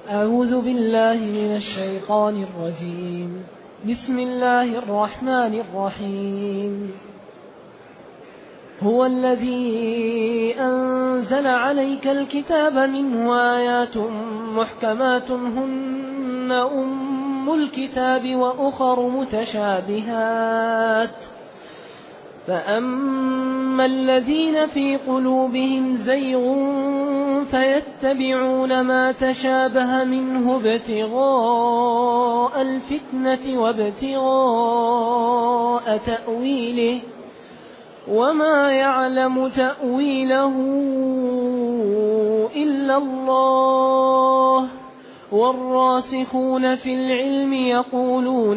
أعوذ بالله من الشيطان الرجيم. بسم الله الرحمن الرحيم. هو الذي أنزل عليك الكتاب منه آيات محكمات هن أم الكتاب وأخر متشابهات فأما الذين في قلوبهم زيغ فيتبعون ما تشابه منه ابتغاء الفتنة وابتغاء تأويله وما يعلم تأويله إلا الله والراسخون في العلم يقولون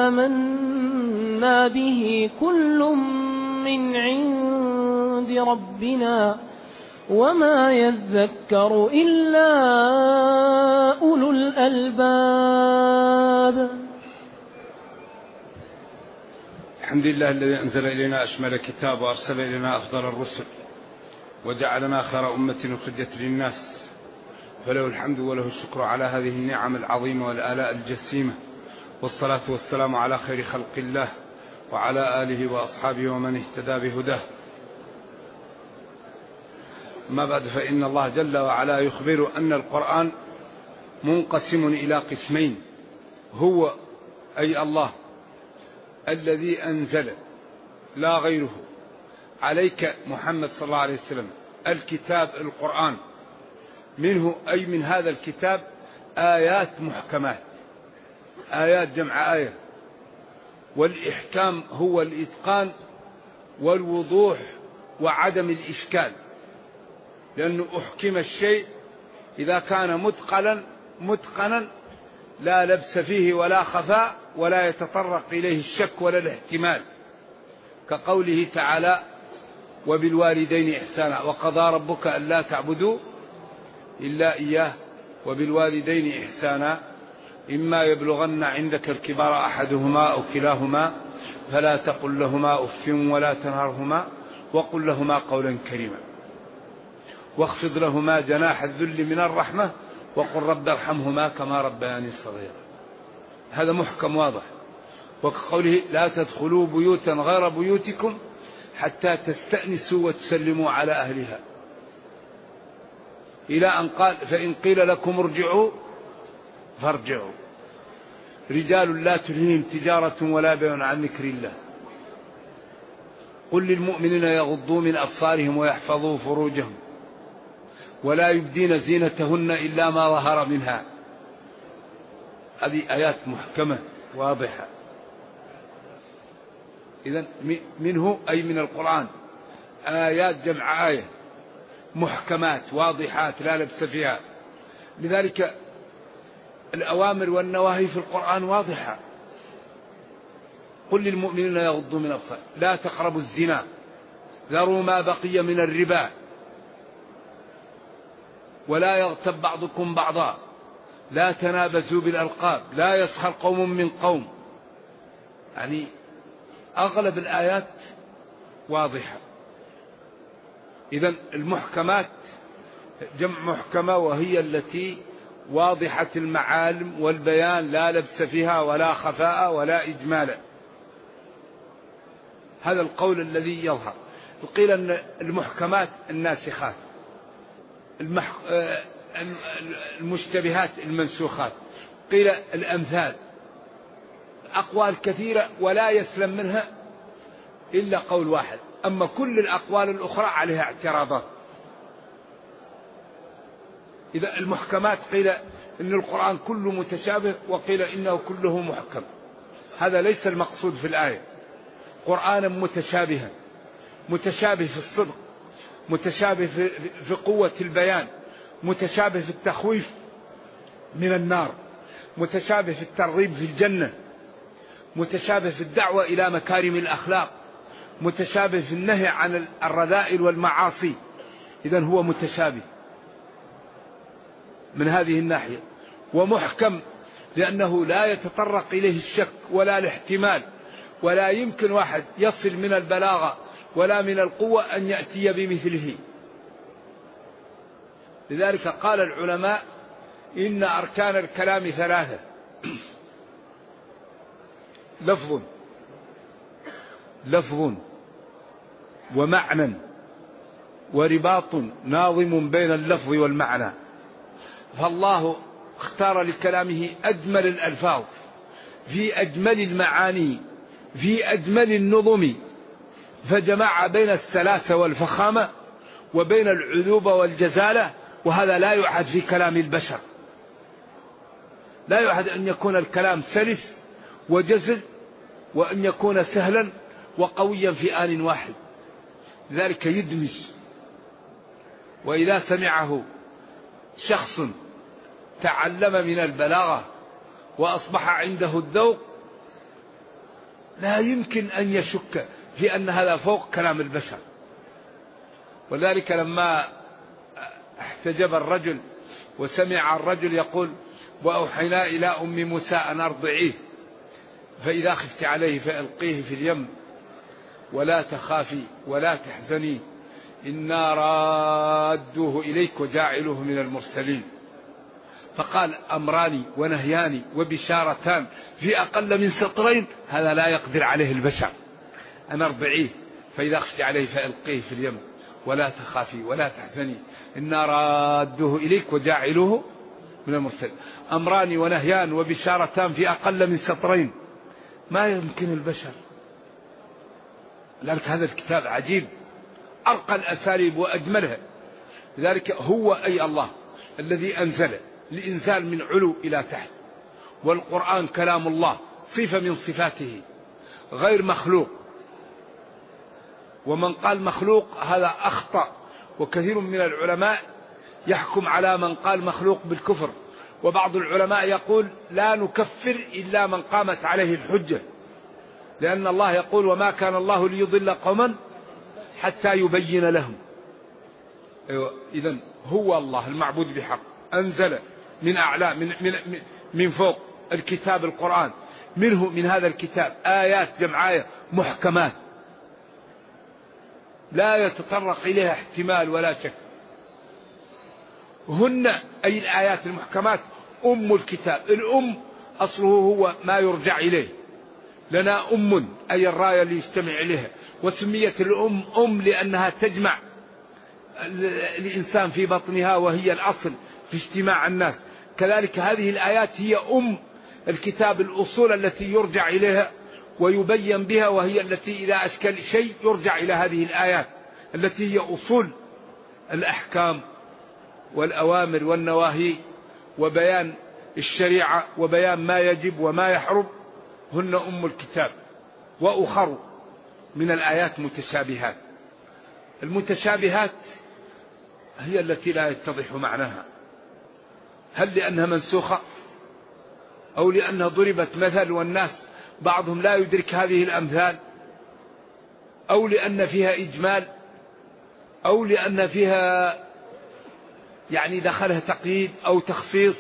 آمنا به كل من عند ربنا وما يذكر إلا أولو الألباب. الحمد لله الذي أنزل إلينا أشمل الكتاب وأرسل إلينا أفضل الرسل وجعلنا خير أمة أخرجت للناس، فله الحمد وله الشكر على هذه النعم العظيمة والآلاء الجسيمة، والصلاة والسلام على خير خلق الله وعلى آله وأصحابه ومن اهتدى بهداه. ما بعد، فإن الله جل وعلا يخبر أن القرآن منقسم إلى قسمين. هو أي الله الذي أنزل لا غيره عليك محمد صلى الله عليه وسلم الكتاب القرآن، منه أي من هذا الكتاب آيات محكمات. آيات جمع آية، والإحكام هو الإتقان والوضوح وعدم الإشكال، لأنه أحكم الشيء إذا كان متقنا لا لبس فيه ولا خفاء ولا يتطرق إليه الشك ولا الاحتمال، كقوله تعالى وبالوالدين إحسانا وقضى ربك ألا تعبدوا إلا إياه وبالوالدين إحسانا إما يبلغن عندك الكبار أحدهما أو كلاهما فلا تقل لهما أف ولا تنهرهما وقل لهما قولا كريما واخفض لهما جناح الذل من الرحمة وقل رب ارحمهما كما ربياني صغيرا. هذا محكم واضح. وكقوله لا تدخلوا بيوتا غير بيوتكم حتى تستأنسوا وتسلموا على أهلها، إلى أن قال فإن قيل لكم ارجعوا فارجعوا. رجال لا تلهيهم تجارة ولا بيع عن ذكر الله. قل للمؤمنين يغضوا من أبصارهم ويحفظوا فروجهم ولا يبدين زينتهن إلا ما ظهر منها. هذه آيات محكمة واضحة. إذن منه أي من القرآن آيات جمع آية محكمات واضحات لا لبس فيها. لذلك الأوامر والنواهي في القرآن واضحة. قل للمؤمنين يغضوا من أبصارهم، لا تقربوا الزنا، ذروا ما بقي من الربا، ولا يغتب بعضكم بعضا، لا تنابزوا بالألقاب، لا يسخر قوم من قوم. يعني أغلب الآيات واضحة. إذن المحكمات جمع محكمة، وهي التي واضحة المعالم والبيان لا لبس فيها ولا خفاء ولا إجمالا. هذا القول الذي يظهر. وقيل أن المحكمات الناسخات، المشتبهات المنسوخات، قيل الأمثال، أقوال كثيرة ولا يسلم منها إلا قول واحد، أما كل الأقوال الأخرى عليها اعتراضات. إذا المحكمات قيل إن القرآن كله متشابه، وقيل إنه كله محكم. هذا ليس المقصود في الآية. قرآنا متشابها، متشابه في الصدق، متشابه في قوة البيان، متشابه في التخويف من النار، متشابه في الترغيب في الجنة، متشابه في الدعوة إلى مكارم الأخلاق، متشابه في النهي عن الرذائل والمعاصي. إذن هو متشابه من هذه الناحية. ومحكم لأنه لا يتطرق إليه الشك ولا الاحتمال، ولا يمكن واحد يصل من البلاغة ولا من القوة أن يأتي بمثله. لذلك قال العلماء إن أركان الكلام ثلاثة: لفظ ومعنى ورباط ناظم بين اللفظ والمعنى. فالله اختار لكلامه أجمل الألفاظ في أجمل المعاني في أجمل النظم، فجمع بين السلاسة والفخامة وبين العذوبة والجزالة، وهذا لا يعهد في كلام البشر. لا يعهد أن يكون الكلام سلس وجزل، وأن يكون سهلا وقويا في آن واحد، ذلك يدمج. وإذا سمعه شخص تعلم من البلاغة وأصبح عنده الذوق لا يمكن أن يشك في أن هذا فوق كلام البشر. ولذلك لما احتجب الرجل وسمع الرجل يقول: وأوحينا إلى أم موسى أن أرضعيه فإذا خفت عليه فألقيه في اليم ولا تخافي ولا تحزني إنا رادوه إليك وجاعلوه من المرسلين. فقال: أمران ونهيان وبشارتان في أقل من سطرين، هذا لا يقدر عليه البشر. أن أرضعيه فإذا خفت عليه فألقيه في اليم ولا تخافي ولا تحزني إنا رادوه إليك وجاعلوه من المرسلين. أمران ونهيان وبشارتان في أقل من سطرين، ما يمكن البشر. لذلك هذا الكتاب عجيب، أرقى الأساليب وأجملها. لذلك هو أي الله الذي أنزل الإنزال من علو إلى تحت، والقرآن كلام الله صفة من صفاته غير مخلوق. ومن قال مخلوق هذا أخطأ، وكثير من العلماء يحكم على من قال مخلوق بالكفر. وبعض العلماء يقول: لا نكفر إلا من قامت عليه الحجة، لأن الله يقول: وما كان الله ليضل قوما حتى يبين لهم. إذن هو الله المعبود بحق، أنزل من أعلى من فوق الكتاب القرآن، منه من هذا الكتاب آيات جمعاية محكمات لا يتطرق إليها احتمال ولا شك. هن أي الآيات المحكمات أم الكتاب. الأم أصله هو ما يرجع إليه. لنا أم أي الراية اللي يجتمع إليها، وسميت الأم لأنها تجمع الإنسان في بطنها، وهي الأصل في اجتماع الناس. كذلك هذه الآيات هي أم الكتاب، الأصول التي يرجع إليها ويبين بها، وهي التي إذا أشكل شيء يرجع إلى هذه الآيات التي هي أصول الأحكام والأوامر والنواهي، وبيان الشريعة وبيان ما يجب وما يحرم. هن أم الكتاب. وأخر من الآيات متشابهات. المتشابهات هي التي لا يتضح معناها، هل لأنها منسوخة، أو لأنها ضربت مثل والناس بعضهم لا يدرك هذه الأمثال، أو لأن فيها إجمال، أو لأن فيها يعني دخلها تقييد أو تخصيص.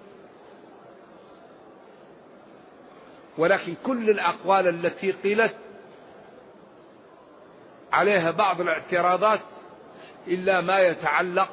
ولكن كل الأقوال التي قيلت عليها بعض الاعتراضات إلا ما يتعلق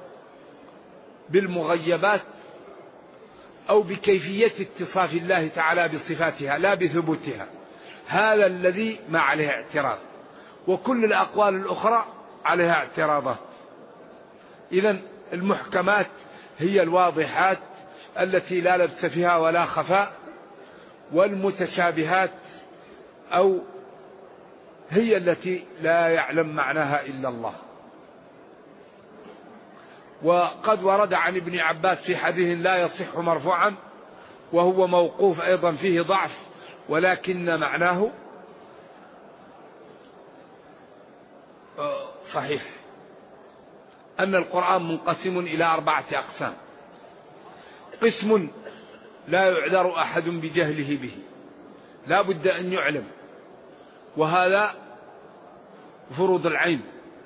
بالمغيبات أو بكيفية اتصاف الله تعالى بصفاتها لا بثبوتها، هذا الذي ما عليه اعتراض. وكل الأقوال الأخرى عليها اعتراضات. إذن المحكمات هي الواضحات التي لا لبس فيها ولا خفاء، والمتشابهات أو هي التي لا يعلم معناها إلا الله. وقد ورد عن ابن عباس في حديث لا يصح مرفوعا، وهو موقوف أيضا فيه ضعف، ولكن معناه صحيح، أن القرآن منقسم إلى 4 أقسام. قسم لا يعذر أحد بجهله به، لا بد أن يعلم، وهذا فروض العين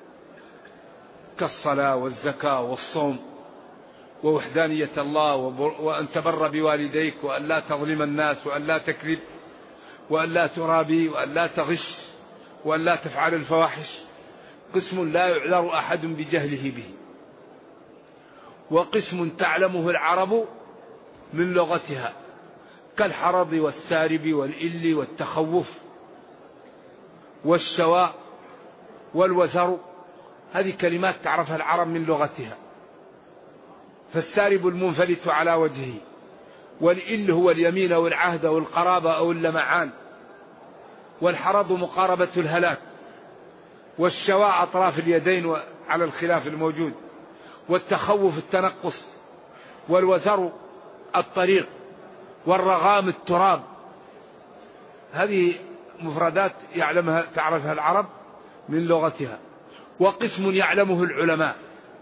كالصلاة والزكاة والصوم ووحدانية الله، وأن تبر بوالديك، وأن لا تظلم الناس، وأن لا تكذب، وأن لا ترابي، وأن لا تغش، وأن لا تفعل الفواحش. قسم لا يعذر أحد بجهله به. وقسم تعلمه العرب من لغتها كالحرض والسارب والإل والتخوف والشواء والوزر، هذه كلمات تعرفها العرب من لغتها. فالسارب المنفلت على وجهه، والإل هو اليمين أو العهد أو القرابة أو اللمعان، والحرض مقاربة الهلاك، والشواء أطراف اليدين على الخلاف الموجود، والتخوف التنقص، والوزر الطريق، والرغام التراب. هذه مفردات تعرفها العرب من لغتها. وقسم يعلمه العلماء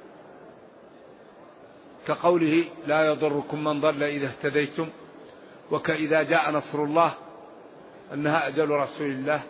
كقوله لا يضركم من ضل إذا اهتديتم، وكإذا جاء نصر الله، أنها أجل رسول الله.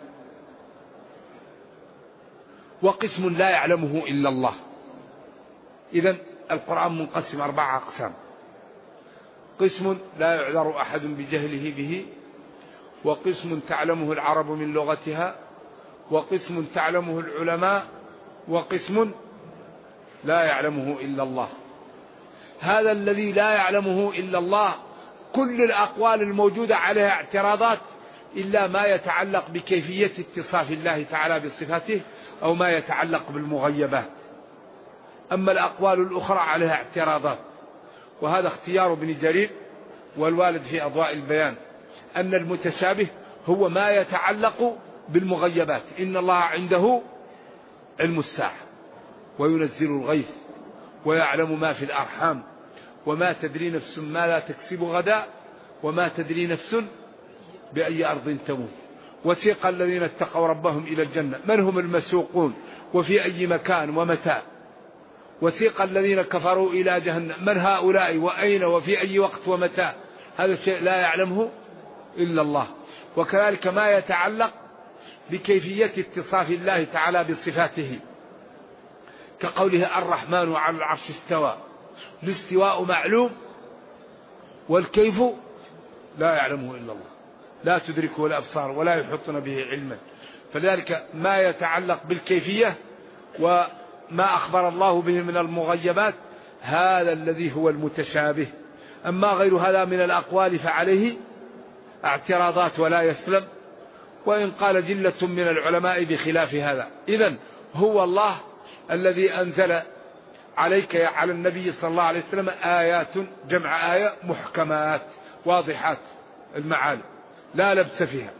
وقسم لا يعلمه إلا الله. إذن القرآن منقسم 4 أقسام: قسم لا يعذر أحد بجهله به، وقسم تعلمه العرب من لغتها، وقسم تعلمه العلماء، وقسم لا يعلمه إلا الله. هذا الذي لا يعلمه إلا الله كل الأقوال الموجودة عليها اعتراضات إلا ما يتعلق بكيفية اتصاف الله تعالى بصفاته أو ما يتعلق بالمغيبات. أما الأقوال الأخرى عليها اعتراضات، وهذا اختيار ابن جرير والوالد في أضواء البيان، أن المتشابه هو ما يتعلق بالمغيبات. إن الله عنده علم الساعة وينزل الغيث ويعلم ما في الأرحام وما تدري نفس ماذا تكسب غدا وما تدري نفس بأي أرض تموت. وسيق الذين اتقوا ربهم إلى الجنة من هم المسوقون وفي أي مكان ومتى. وسيق الذين كفروا إلى جهنم من هؤلاء وأين وفي أي وقت ومتى. هذا الشيء لا يعلمه إلا الله. وكذلك ما يتعلق بكيفية اتصاف الله تعالى بصفاته كقوله الرحمن على العرش استوى. الاستواء معلوم والكيف لا يعلمه إلا الله، لا تدركه الأبصار ولا يحطون به علما. فذلك ما يتعلق بالكيفية وما أخبر الله به من المغيبات هذا الذي هو المتشابه. أما غير هذا من الأقوال فعليه اعتراضات ولا يسلم، وإن قال جلة من العلماء بخلاف هذا. إذن هو الله الذي أنزل عليك على النبي صلى الله عليه وسلم آيات جمع آية محكمات واضحات المعاني لا لبس فيها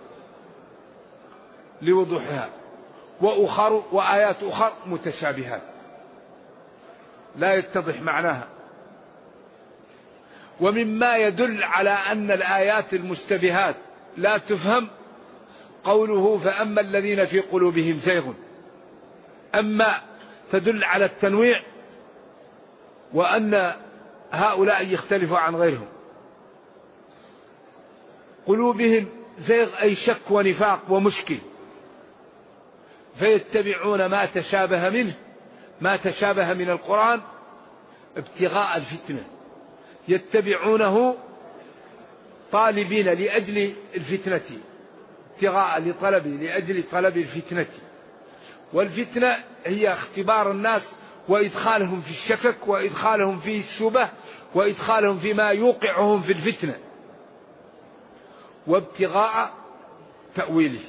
لوضوحها، وآيات أخر متشابهات لا يتضح معناها. ومما يدل على أن الآيات المشتبهات لا تفهم قوله فأما الذين في قلوبهم زيغ. أما تدل على التنويع وأن هؤلاء يختلفوا عن غيرهم. قلوبهم زيغ أي شك ونفاق ومشكل، فيتبعون ما تشابه منه، ما تشابه من القرآن ابتغاء الفتنة، يتبعونه طالبين لأجل الفتنة، ابتغاء لأجل طلب الفتنة. والفتنة هي اختبار الناس وإدخالهم في الشكك وإدخالهم في الشبه وإدخالهم فيما يوقعهم في الفتنة، وابتغاء تأويله.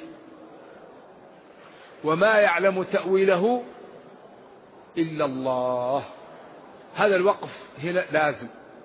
وما يعلم تأويله إلا الله. هذا الوقف هنا لازم.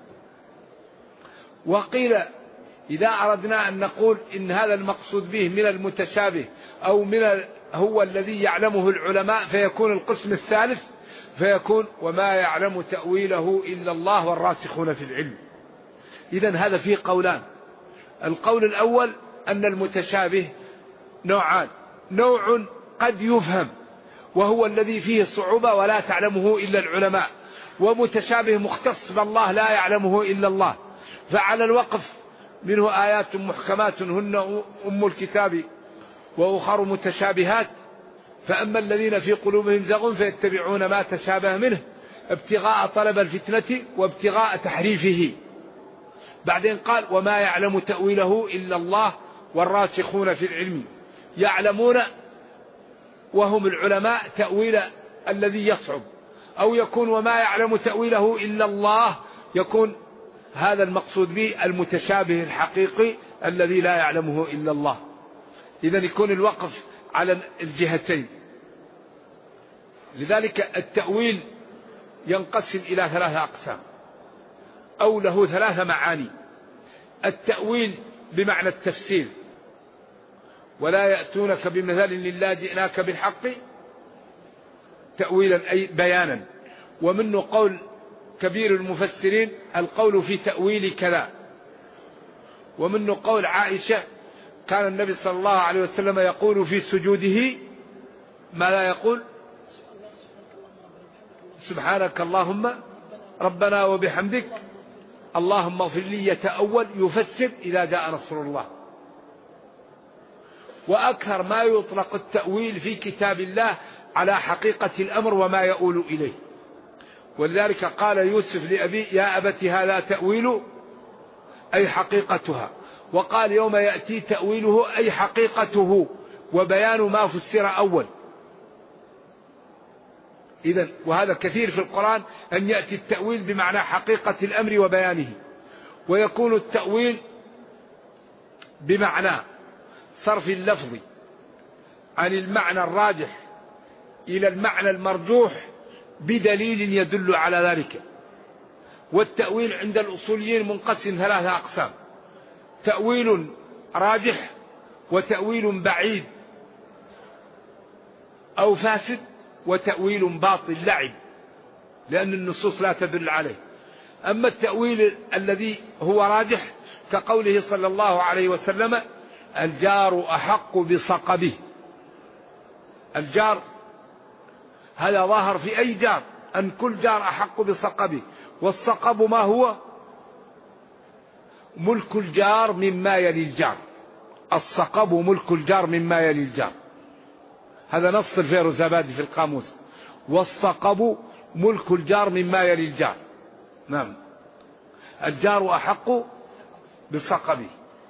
وقيل إذا أردنا أن نقول إن هذا المقصود به من المتشابه أو هو الذي يعلمه العلماء فيكون القسم الثالث، فيكون وما يعلم تأويله إلا الله والراسخون في العلم. إذن هذا فيه قولان. القول الأول أن المتشابه نوعان: نوع قد يفهم وهو الذي فيه الصعوبة ولا تعلمه إلا العلماء، ومتشابه مختص بالله لا يعلمه إلا الله. فعلى الوقف منه آيات محكمات هن أم الكتاب وأخر متشابهات. فأما الذين في قلوبهم زغ فيتبعون ما تشابه منه ابتغاء طلب الفتنة وابتغاء تحريفه. بعدين قال وما يعلم تأويله إلا الله والراسخون في العلم. يعلمون وهم العلماء تأويل الذي يصعب، أو يكون وما يعلم تأويله إلا الله، يكون هذا المقصود به المتشابه الحقيقي الذي لا يعلمه إلا الله. إذن يكون الوقف على الجهتين. لذلك التأويل ينقسم إلى 3 أقسام، أو له 3 معاني. التأويل بمعنى التفسير، ولا يأتونك بمثال إلا جئناك بالحق تأويلا أي بيانا. ومنه قول كبير المفسرين القول في تأويل كذا. ومنه قول عائشة كان النبي صلى الله عليه وسلم يقول في سجوده ما لا يقول سبحانك اللهم ربنا وبحمدك اللهم اغفر لي، يتأول يفسر إذا جاء نصر الله. وأكثر ما يطلق التأويل في كتاب الله على حقيقة الأمر وما يؤول إليه. ولذلك قال يوسف لأبيه يا أبت هذا تأويل أي حقيقتها، وقال يوم يأتي تأويله أي حقيقته وبيان ما فسر أول. إذن وهذا كثير في القرآن أن يأتي التأويل بمعنى حقيقة الأمر وبيانه. ويكون التأويل بمعنى صرف اللفظ عن المعنى الراجح إلى المعنى المرجوح بدليل يدل على ذلك. والتأويل عند الأصوليين منقسم 3 أقسام: تأويل راجح، وتأويل بعيد أو فاسد، وتأويل باطل لعب لأن النصوص لا تدل عليه. أما التأويل الذي هو راجح كقوله صلى الله عليه وسلم الجار أحق بصقبه. الجار هذا ظاهر في أي جار، أن كل جار أحق بصقبه. والصقب ما هو؟ ملك الجار مما يلي الجار. الصقب ملك الجار مما يلي الجار. هذا نص الفيروزابادي في القاموس. والصقب ملك الجار مما يلي الجار. نعم، الجار أحق بصقبه.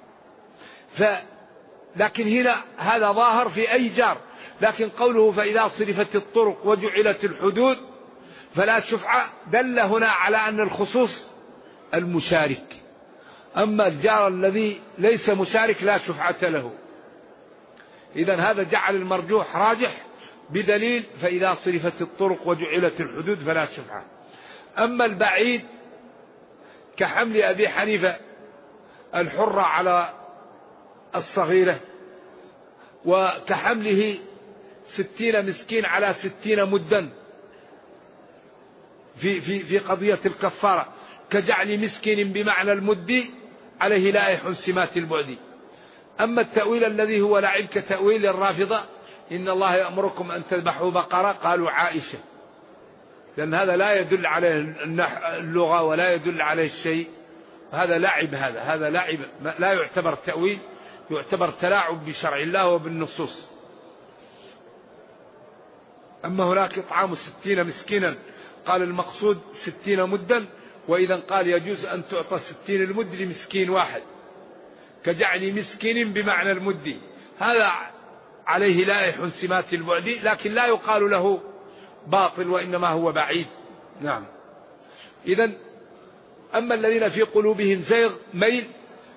لكن هنا هذا ظاهر في أي جار. لكن قوله فإذا صرفت الطرق وجعلت الحدود فلا شفعة دل هنا على أن الخصوص المشارك. أما الجار الذي ليس مشارك لا شفعة له. إذن هذا جعل المرجوح راجح بدليل فإذا صرفت الطرق وجعلت الحدود فلا شفعة. أما البعيد كحمل أبي حنيفة الحرة على الصغيرة، وكحمله 60 مسكين على 60 مدا في قضية الكفارة، كجعل مسكين بمعنى المد عليه لائح سمات البعد. أما التأويل الذي هو لعب كتأويل الرافضة إن الله يأمركم أن تذبحوا بقرة، قالوا عائشة، لأن هذا لا يدل عليه اللغة ولا يدل عليه الشيء. هذا لعب، هذا لعب لا يعتبر تأويل، يعتبر تلاعب بشرع الله وبالنصوص. أما هناك إطعام 60 مسكينا قال المقصود 60 مدا، وإذا قال يجوز أن تعطى 60 المد لمسكين واحد، كجعل مسكين بمعنى المد. هذا عليه لائح سمات البعد، لكن لا يقال له باطل وإنما هو بعيد. نعم. إذن أما الذين في قلوبهم زيغ ميل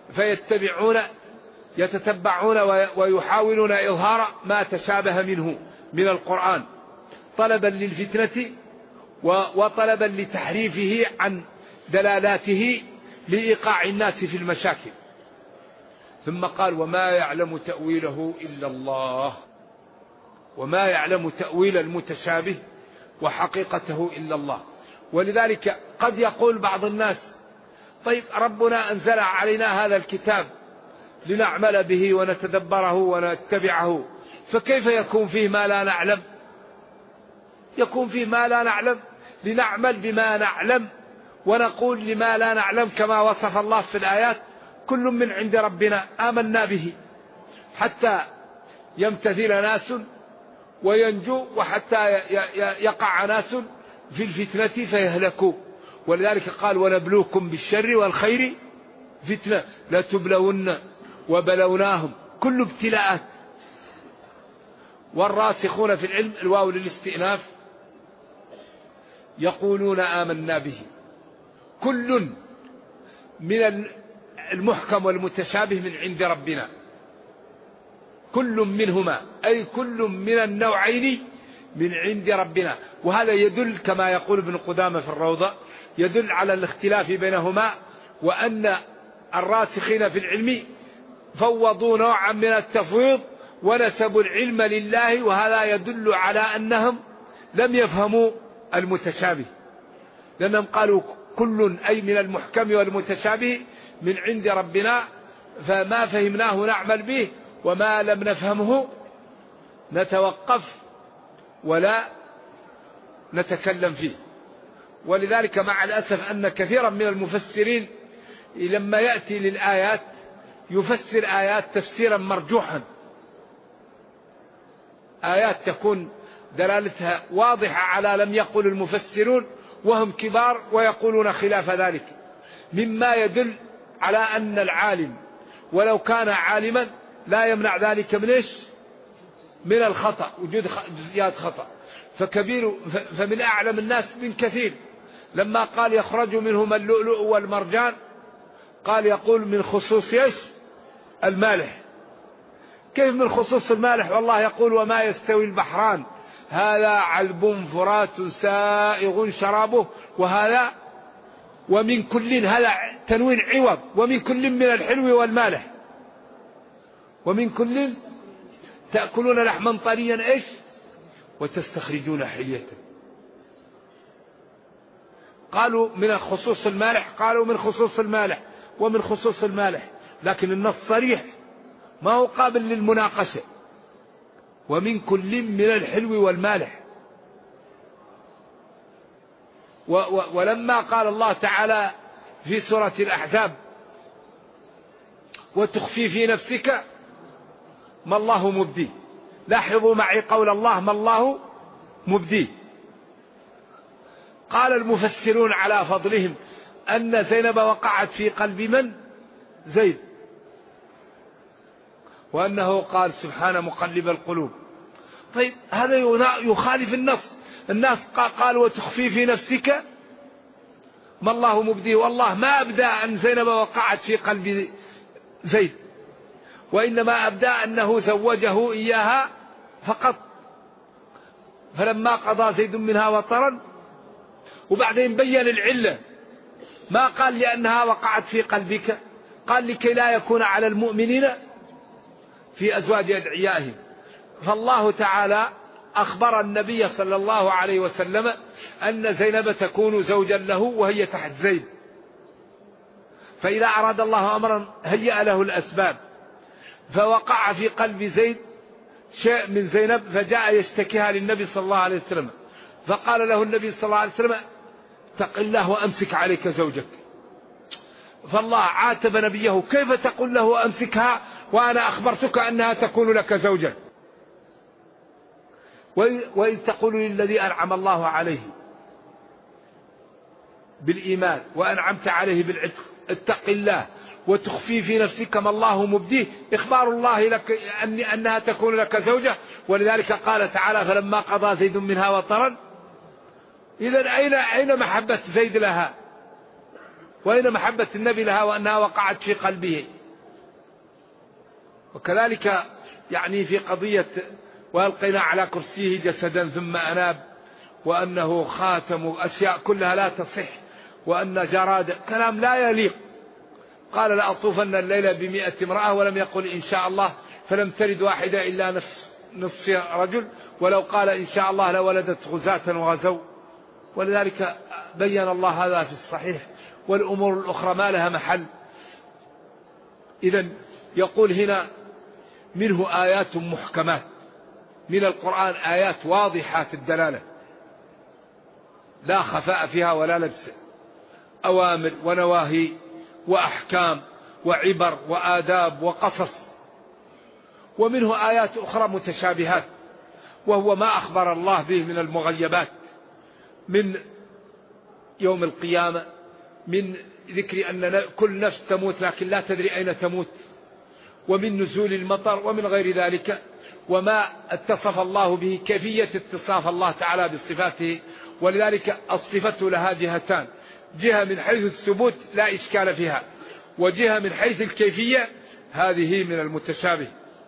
يتتبعون ويحاولون إظهار ما تشابه منه من القرآن طلبا للفتنة وطلبا لتحريفه عن دلالاته لإيقاع الناس في المشاكل. ثم قال وما يعلم تأويله إلا الله، وما يعلم تأويل المتشابه وحقيقته إلا الله. ولذلك قد يقول بعض الناس طيب ربنا أنزل علينا هذا الكتاب لنعمل به ونتدبره ونتبعه، فكيف يكون فيه ما لا نعلم؟ يكون فيه ما لا نعلم لنعمل بما نعلم ونقول لما لا نعلم كما وصف الله في الآيات كل من عند ربنا آمنا به، حتى يمتثل ناس وينجو، وحتى يقع ناس في الفتنة فيهلكوا. ولذلك قال ونبلوكم بالشر والخير فتنة لا تبلون وبلوناهم، كل ابتلاءات. والراسخون في العلم الواو للاستئناف يقولون آمنا به، كل من المحكم والمتشابه من عند ربنا، كل منهما أي كل من النوعين من عند ربنا. وهذا يدل كما يقول ابن قدامة في الروضة، يدل على الاختلاف بينهما، وأن الراسخين في العلم فوضوا نوعا من التفويض ونسبوا العلم لله، وهذا يدل على أنهم لم يفهموا المتشابه، لأنهم قالوا كل أي من المحكم والمتشابه من عند ربنا، فما فهمناه نعمل به، وما لم نفهمه نتوقف ولا نتكلم فيه. ولذلك مع الأسف أن كثيرا من المفسرين لما يأتي للآيات يفسر آيات تفسيرا مرجوحا، آيات تكون دلالتها واضحة على لم يقل المفسرون وهم كبار ويقولون خلاف ذلك، مما يدل على أن العالم ولو كان عالما لا يمنع ذلك من إيش؟ من الخطأ، وجود جزئيات خطأ. فمن أعلم الناس من كثير لما قال يخرج منهما اللؤلؤ والمرجان قال يقول من خصوص إيش؟ المالح. كيف من خصوص المالح؟ والله يقول وما يستوي البحران هذا عذب فرات سائغ شرابه، وهذا ومن كل، هذا تنوين عوض، ومن كل من الحلو والمالح، ومن كل تأكلون لحما طريا إيش؟ وتستخرجون حلية. قالوا من خصوص المالح، قالوا من خصوص المالح ومن خصوص المالح، لكن النص صريح ما هو قابل للمناقشة، ومن كل من الحلو والمالح. ولما قال الله تعالى في سورة الأحزاب وتخفي في نفسك ما الله مبديه، لاحظوا معي قول الله ما الله مبديه. قال المفسرون على فضلهم أن زينب وقعت في قلب من؟ زيد، وأنه قال سبحان مقلب القلوب. طيب هذا يخالف النص، الناس قال وتخفي في نفسك ما الله مبديه، والله ما أبدى أن زينب وقعت في قلب زيد، وإنما أبدى أنه زوجه إياها فقط. فلما قضى زيد منها وطرا، وبعدين بين العلة، ما قال لأنها وقعت في قلبك، قال لكي لا يكون على المؤمنين في أزواج أدعيائهم. فالله تعالى أخبر النبي صلى الله عليه وسلم أن زينب تكون زوجا له وهي تحت زيد، فإذا أراد الله أمرا هيأ له الأسباب، فوقع في قلب زيد شيء من زينب، فجاء يشتكيها للنبي صلى الله عليه وسلم، فقال له النبي صلى الله عليه وسلم اتق الله وأمسك عليك زوجك. فالله عاتب نبيه كيف تقول له أمسكها وأنا أخبرتك أنها تكون لك زوجا؟ وإذ تقول للذي أنعم الله عليه بالإيمان وأنعمت عليه بالعتق اتق الله وتخفي في نفسك ما الله مبديه، إخبار الله لك أنها تكون لك زوجة. ولذلك قال تعالى فلما قضى زيد منها وطرا. إذن أين محبة زيد لها؟ وأين محبة النبي لها وأنها وقعت في قلبه؟ وكذلك يعني في قضية وألقينا على كرسيه جسدا ثم أناب، وأنه خاتم أشياء كلها لا تصح، وأن جراد كلام لا يليق. قال لأطوفن الليلة ب100 امرأة، ولم يقل إن شاء الله، فلم ترد واحدة إلا نصف رجل، ولو قال إن شاء الله لولدت غزاة وغزوا. ولذلك بين الله هذا في الصحيح، والأمور الأخرى ما لها محل. إذن يقول هنا منه آيات محكمات، من القرآن آيات واضحات الدلالة لا خفاء فيها ولا لبس، أوامر ونواهي وأحكام وعبر وآداب وقصص. ومنه آيات أخرى متشابهات، وهو ما أخبر الله به من المغيبات، من يوم القيامة، من ذكر أن كل نفس تموت لكن لا تدري أين تموت، ومن نزول المطر، ومن غير ذلك. وما اتصف الله به، كيفية اتصاف الله تعالى بصفاته ولذلك الصفة لها جهتان: جهة من حيث الثبوت لا إشكال فيها، وجهة من حيث الكيفية هذه من المتشابه.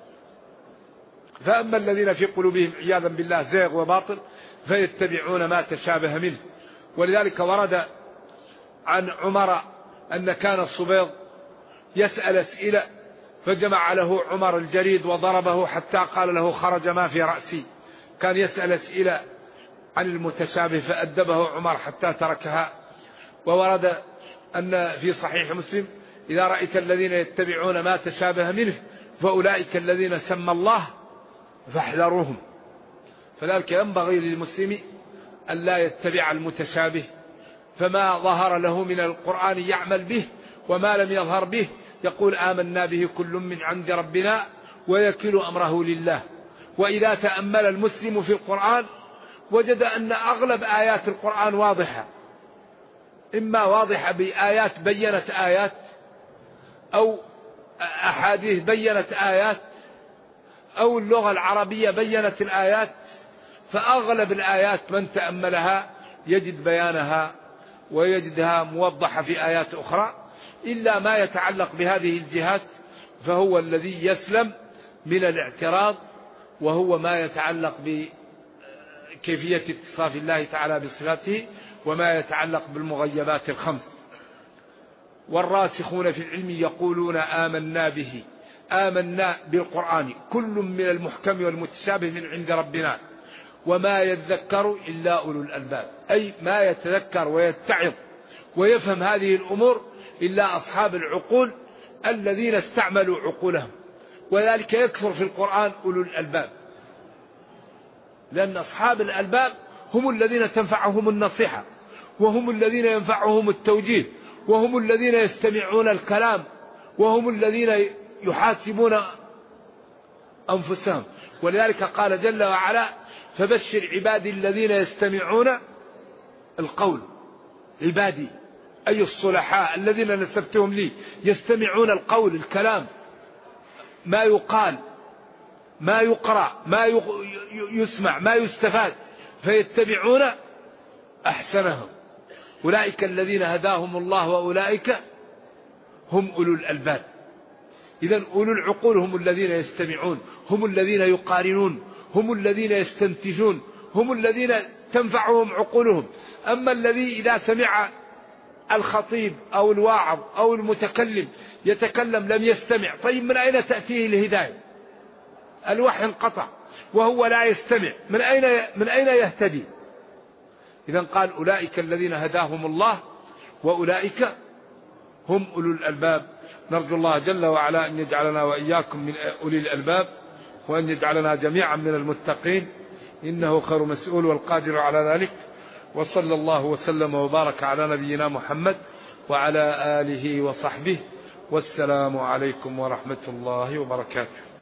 فأما الذين في قلوبهم عياذا بالله زيغ وباطل فيتبعون ما تشابه منه. ولذلك ورد عن عمر أن كان الصبيغ يسأل أسئلة فجمع له عمر الجريد وضربه حتى قال له خرج ما في رأسي. كان يسأل أسئلة عن المتشابه فأدبه عمر حتى تركها. وورد أن في صحيح مسلم: إذا رأيت الذين يتبعون ما تشابه منه فأولئك الذين سمى الله فاحذروهم. فذلك ينبغي للمسلم أن لا يتبع المتشابه، فما ظهر له من القرآن يعمل به، وما لم يظهر به يقول آمنا به كل من عند ربنا ويكل أمره لله. وإذا تأمل المسلم في القرآن وجد أن أغلب آيات القرآن واضحة، إما واضحة بآيات بينت آيات، أو أحاديث بينت آيات، أو اللغة العربية بينت الآيات. فأغلب الآيات من تأملها يجد بيانها ويجدها موضحة في آيات أخرى، إلا ما يتعلق بهذه الجهات فهو الذي يسلم من الاعتراض، وهو ما يتعلق بكيفية اتصاف الله تعالى بصفاته، وما يتعلق بالمغيبات الخمس. والراسخون في العلم يقولون آمنا به، آمنا بالقرآن كل من المحكم والمتشابه من عند ربنا وما يذكر إلا أولو الألباب، أي ما يتذكر ويتعظ ويفهم هذه الأمور إلا أصحاب العقول الذين استعملوا عقولهم. وذلك يكثر في القرآن أولو الألباب، لأن أصحاب الألباب هم الذين تنفعهم النصيحة، وهم الذين ينفعهم التوجيه، وهم الذين يستمعون الكلام، وهم الذين يحاسبون أنفسهم. ولذلك قال جل وعلا: فبشر عبادي الذين يستمعون القول. عبادي أي الصلحاء الذين نسبتهم لي يستمعون القول، الكلام، ما يقال، ما يقرأ، ما يسمع، ما يستفاد، فيتبعون أحسنهم. أولئك الذين هداهم الله وأولئك هم أولو الألباب. إذن أولو العقول هم الذين يستمعون، هم الذين يقارنون، هم الذين يستنتجون، هم الذين تنفعهم عقولهم. أما الذي إذا سمع الخطيب أو الواعظ أو المتكلم يتكلم لم يستمع، طيب من أين تأتيه الهداية؟ الوحي انقطع وهو لا يستمع، من أين يهتدي؟ إذن قال: أولئك الذين هداهم الله وأولئك هم أولو الألباب. نرجو الله جل وعلا أن يجعلنا وإياكم من أولي الألباب، وأن يجعلنا جميعا من المتقين، إنه خير مسؤول والقادر على ذلك. وصلى الله وسلم وبارك على نبينا محمد وعلى آله وصحبه، والسلام عليكم ورحمة الله وبركاته.